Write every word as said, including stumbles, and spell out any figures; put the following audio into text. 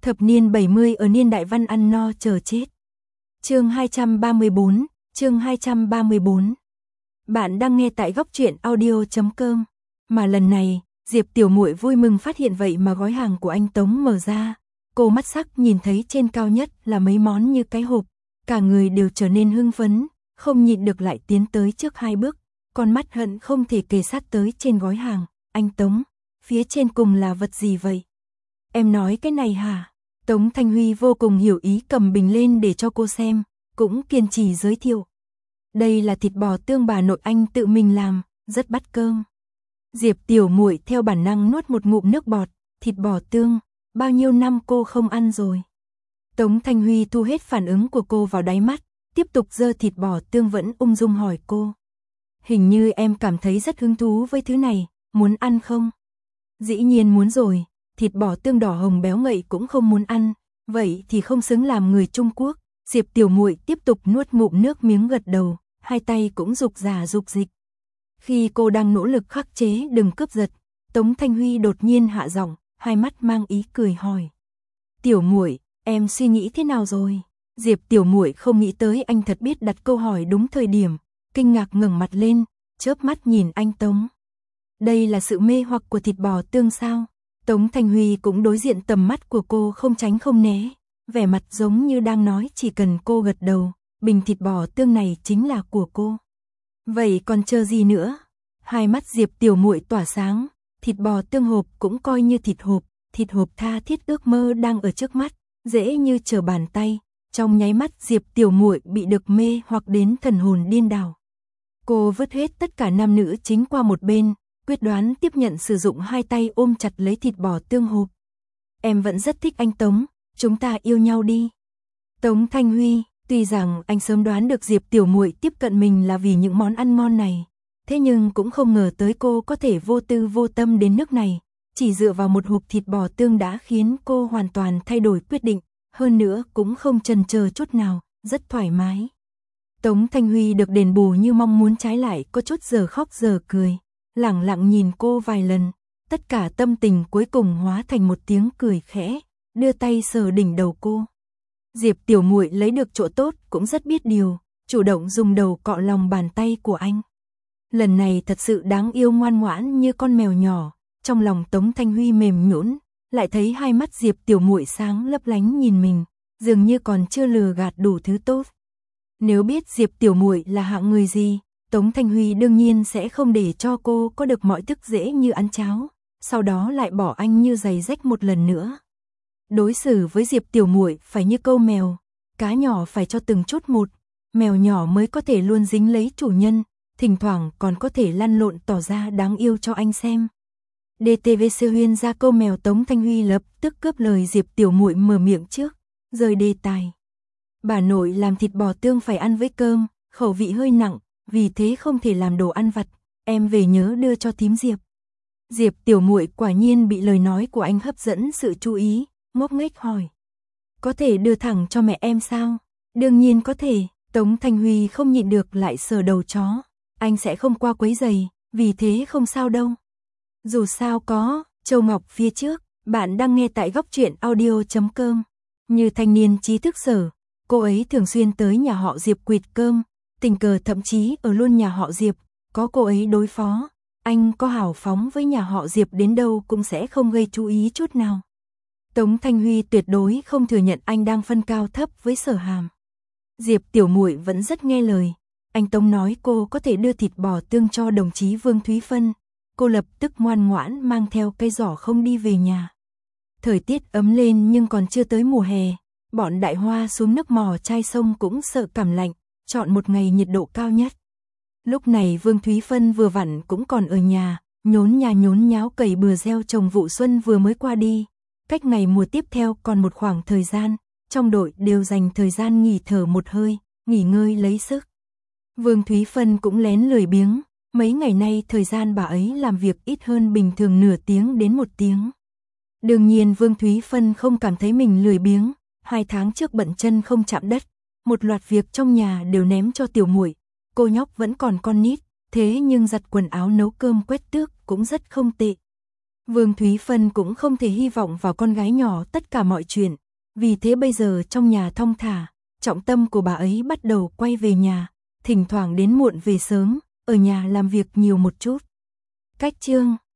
Thập niên bảy mươi ở niên đại văn ăn no chờ chết. Chương hai trăm ba mươi bốn, chương hai trăm ba mươi bốn. Bạn đang nghe tại góc truyện audio chấm com. Mà lần này, Diệp Tiểu Muội vui mừng phát hiện vậy mà gói hàng của anh Tống mở ra. Cô mắt sắc nhìn thấy trên cao nhất là mấy món như cái hộp, cả người đều trở nên hưng phấn, không nhịn được lại tiến tới trước hai bước, con mắt hận không thể kề sát tới trên gói hàng. Anh Tống, phía trên cùng là vật gì vậy? Em nói cái này hả? Tống Thanh Huy vô cùng hiểu ý cầm bình lên để cho cô xem, cũng kiên trì giới thiệu. Đây là thịt bò tương bà nội anh tự mình làm, rất bắt cơm. Diệp Tiểu Muội theo bản năng nuốt một ngụm nước bọt, thịt bò tương, bao nhiêu năm cô không ăn rồi. Tống Thanh Huy thu hết phản ứng của cô vào đáy mắt, tiếp tục giơ thịt bò tương vẫn ung dung hỏi cô. Hình như em cảm thấy rất hứng thú với thứ này, muốn ăn không? Dĩ nhiên muốn rồi, thịt bò tương đỏ hồng béo ngậy cũng không muốn ăn, vậy thì không xứng làm người Trung Quốc. Diệp Tiểu Muội tiếp tục nuốt ngụm nước miếng gật đầu, hai tay cũng rục rà rục dịch. Khi cô đang nỗ lực khắc chế đừng cướp giật, Tống Thanh Huy đột nhiên hạ giọng, hai mắt mang ý cười hỏi. Tiểu Muội, em suy nghĩ thế nào rồi? Diệp Tiểu Muội không nghĩ tới anh thật biết đặt câu hỏi đúng thời điểm, kinh ngạc ngẩng mặt lên, chớp mắt nhìn anh Tống. Đây là sự mê hoặc của thịt bò tương sao? Tống Thanh Huy cũng đối diện tầm mắt của cô không tránh không né, vẻ mặt giống như đang nói chỉ cần cô gật đầu, bình thịt bò tương này chính là của cô. Vậy còn chờ gì nữa? Hai mắt Diệp Tiểu Muội tỏa sáng, thịt bò tương hộp cũng coi như thịt hộp, thịt hộp tha thiết ước mơ đang ở trước mắt, dễ như trở bàn tay. Trong nháy mắt Diệp Tiểu Muội bị được mê hoặc đến thần hồn điên đảo. Cô vứt hết tất cả nam nữ chính qua một bên, quyết đoán tiếp nhận sử dụng hai tay ôm chặt lấy thịt bò tương hộp. Em vẫn rất thích anh Tống, chúng ta yêu nhau đi. Tống Thanh Huy, tuy rằng anh sớm đoán được Diệp Tiểu Muội tiếp cận mình là vì những món ăn ngon này, thế nhưng cũng không ngờ tới cô có thể vô tư vô tâm đến nước này, chỉ dựa vào một hộp thịt bò tương đã khiến cô hoàn toàn thay đổi quyết định, hơn nữa cũng không chần chờ chút nào, rất thoải mái. Tống Thanh Huy được đền bù như mong muốn trái lại có chút giờ khóc giờ cười, lẳng lặng nhìn cô vài lần, tất cả tâm tình cuối cùng hóa thành một tiếng cười khẽ, đưa tay sờ đỉnh đầu cô. Diệp Tiểu Muội lấy được chỗ tốt cũng rất biết điều, chủ động dùng đầu cọ lòng bàn tay của anh. Lần này thật sự đáng yêu ngoan ngoãn như con mèo nhỏ, trong lòng Tống Thanh Huy mềm nhũn, lại thấy hai mắt Diệp Tiểu Muội sáng lấp lánh nhìn mình, dường như còn chưa lừa gạt đủ thứ tốt. Nếu biết Diệp Tiểu Muội là hạng người gì, Tống Thanh Huy đương nhiên sẽ không để cho cô có được mọi thức dễ như ăn cháo, sau đó lại bỏ anh như giày rách một lần nữa. Đối xử với Diệp Tiểu Muội phải như câu mèo, cá nhỏ phải cho từng chút một, mèo nhỏ mới có thể luôn dính lấy chủ nhân, thỉnh thoảng còn có thể lăn lộn tỏ ra đáng yêu cho anh xem. đê tê vê xê huyên ra câu mèo Tống Thanh Huy lập tức cướp lời Diệp Tiểu Muội mở miệng trước, rời đề tài. Bà nội làm thịt bò tương phải ăn với cơm, khẩu vị hơi nặng, vì thế không thể làm đồ ăn vặt, em về nhớ đưa cho thím Diệp. Diệp Tiểu Muội quả nhiên bị lời nói của anh hấp dẫn sự chú ý, ngốc nghếch hỏi. Có thể đưa thẳng cho mẹ em sao? Đương nhiên có thể, Tống Thanh Huy không nhịn được lại sờ đầu chó, anh sẽ không qua quấy giày, vì thế không sao đâu. Dù sao có, Châu Ngọc phía trước, bạn đang nghe tại góc truyện audio chấm com. Như thanh niên trí thức sở, cô ấy thường xuyên tới nhà họ Diệp quỵt cơm, tình cờ thậm chí ở luôn nhà họ Diệp, có cô ấy đối phó, anh có hào phóng với nhà họ Diệp đến đâu cũng sẽ không gây chú ý chút nào. Tống Thanh Huy tuyệt đối không thừa nhận anh đang phân cao thấp với Sở Hàm. Diệp Tiểu Muội vẫn rất nghe lời, anh Tống nói cô có thể đưa thịt bò tương cho đồng chí Vương Thúy Phân, cô lập tức ngoan ngoãn mang theo cây giỏ không đi về nhà. Thời tiết ấm lên nhưng còn chưa tới mùa hè, bọn đại hoa xuống nước mò chai sông cũng sợ cảm lạnh, chọn một ngày nhiệt độ cao nhất. Lúc này Vương Thúy Phân vừa vặn cũng còn ở nhà, nhốn nhà nhốn nháo cày bừa gieo trồng vụ xuân vừa mới qua đi. Cách ngày mùa tiếp theo còn một khoảng thời gian, trong đội đều dành thời gian nghỉ thở một hơi, nghỉ ngơi lấy sức. Vương Thúy Phân cũng lén lười biếng, mấy ngày nay thời gian bà ấy làm việc ít hơn bình thường nửa tiếng đến một tiếng. Đương nhiên Vương Thúy Phân không cảm thấy mình lười biếng, hai tháng trước bận chân không chạm đất, một loạt việc trong nhà đều ném cho Tiểu Muội. Cô nhóc vẫn còn con nít, thế nhưng giặt quần áo nấu cơm quét tước cũng rất không tệ. Vương Thúy Phân cũng không thể hy vọng vào con gái nhỏ tất cả mọi chuyện, vì thế bây giờ trong nhà thong thả, trọng tâm của bà ấy bắt đầu quay về nhà, thỉnh thoảng đến muộn về sớm, ở nhà làm việc nhiều một chút. Cách chương